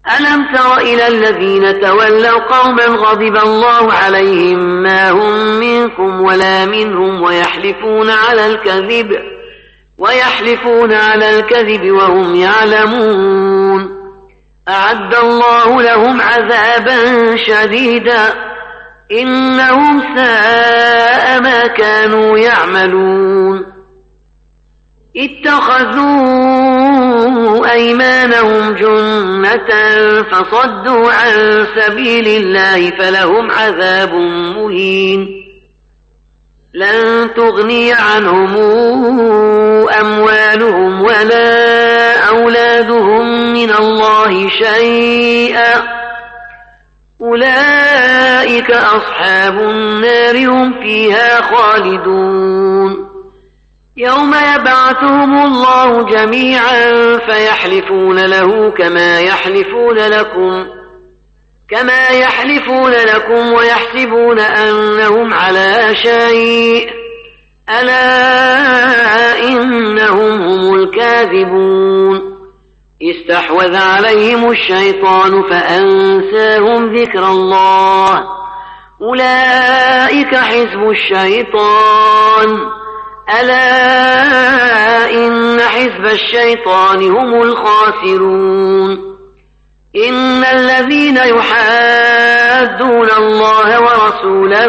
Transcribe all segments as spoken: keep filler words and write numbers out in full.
ألم تر إلى الذين تولوا قوما غضب الله عليهم ما هم منكم ولا منهم ويحلفون على الكذب ويحلفون على الكذب وهم يعلمون أعد الله لهم عذابا شديدا إنهم ساء ما كانوا يعملون اتخذوا أيمانهم جنة فصدوا عن سبيل الله فلهم عذاب مهين لن تغني عنهم أموالهم ولا أولادهم من الله شيئا أولئك أصحاب النار هم فيها خالدون يوم يبعثهم الله جميعا فيحلفون له كما يحلفون لكم كما يحلفون لكم ويحسبون أنهم على شيء ألا إنهم هم الكاذبون استحوذ عليهم الشيطان فأنساهم ذكر الله أولئك حزب الشيطان ألا إن حزب الشيطان هم الخاسرون إن الذين يحادون الله ورسوله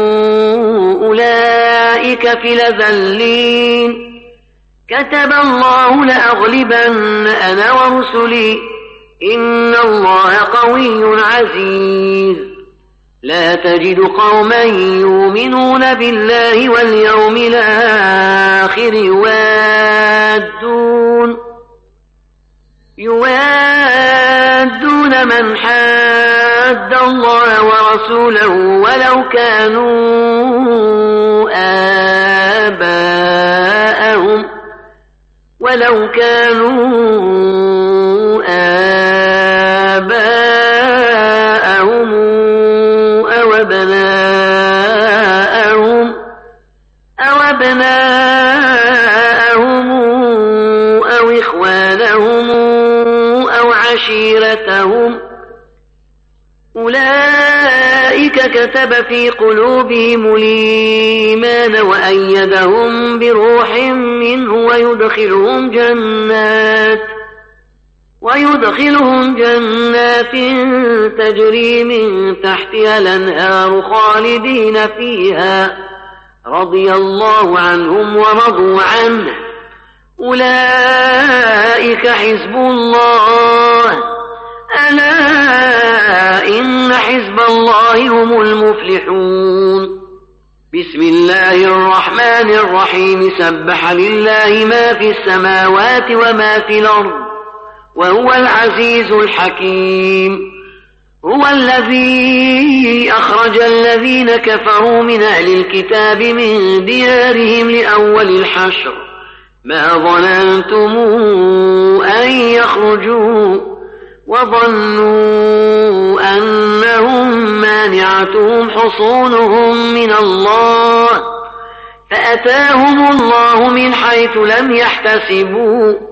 أولئك في الأذلين كتب الله لأغلبن أنا ورسلي إن الله قوي عزيز لا تجد قوما يؤمنون بالله واليوم الآخر يوادون يوادون من حاد الله ورسوله ولو كانوا آباءهم ولو كانوا آباءهم أو أبناءهم أو أبناءهم أو إخوانهم أو عشيرتهم أولئك كتب في قلوبهم الإيمان وأيدهم بروح منه ويدخلهم جنات ويدخلهم جنات تجري من تحتها الأنهار خالدين فيها رضي الله عنهم ورضوا عنه أولئك حزب الله ألا إن حزب الله هم المفلحون بسم الله الرحمن الرحيم سبح لله ما في السماوات وما في الأرض وهو العزيز الحكيم هو الذي أخرج الذين كفروا من أهل الكتاب من ديارهم لأول الحشر ما ظننتم أن يخرجوا وظنوا أنهم مانعتهم حصونهم من الله فأتاهم الله من حيث لم يحتسبوا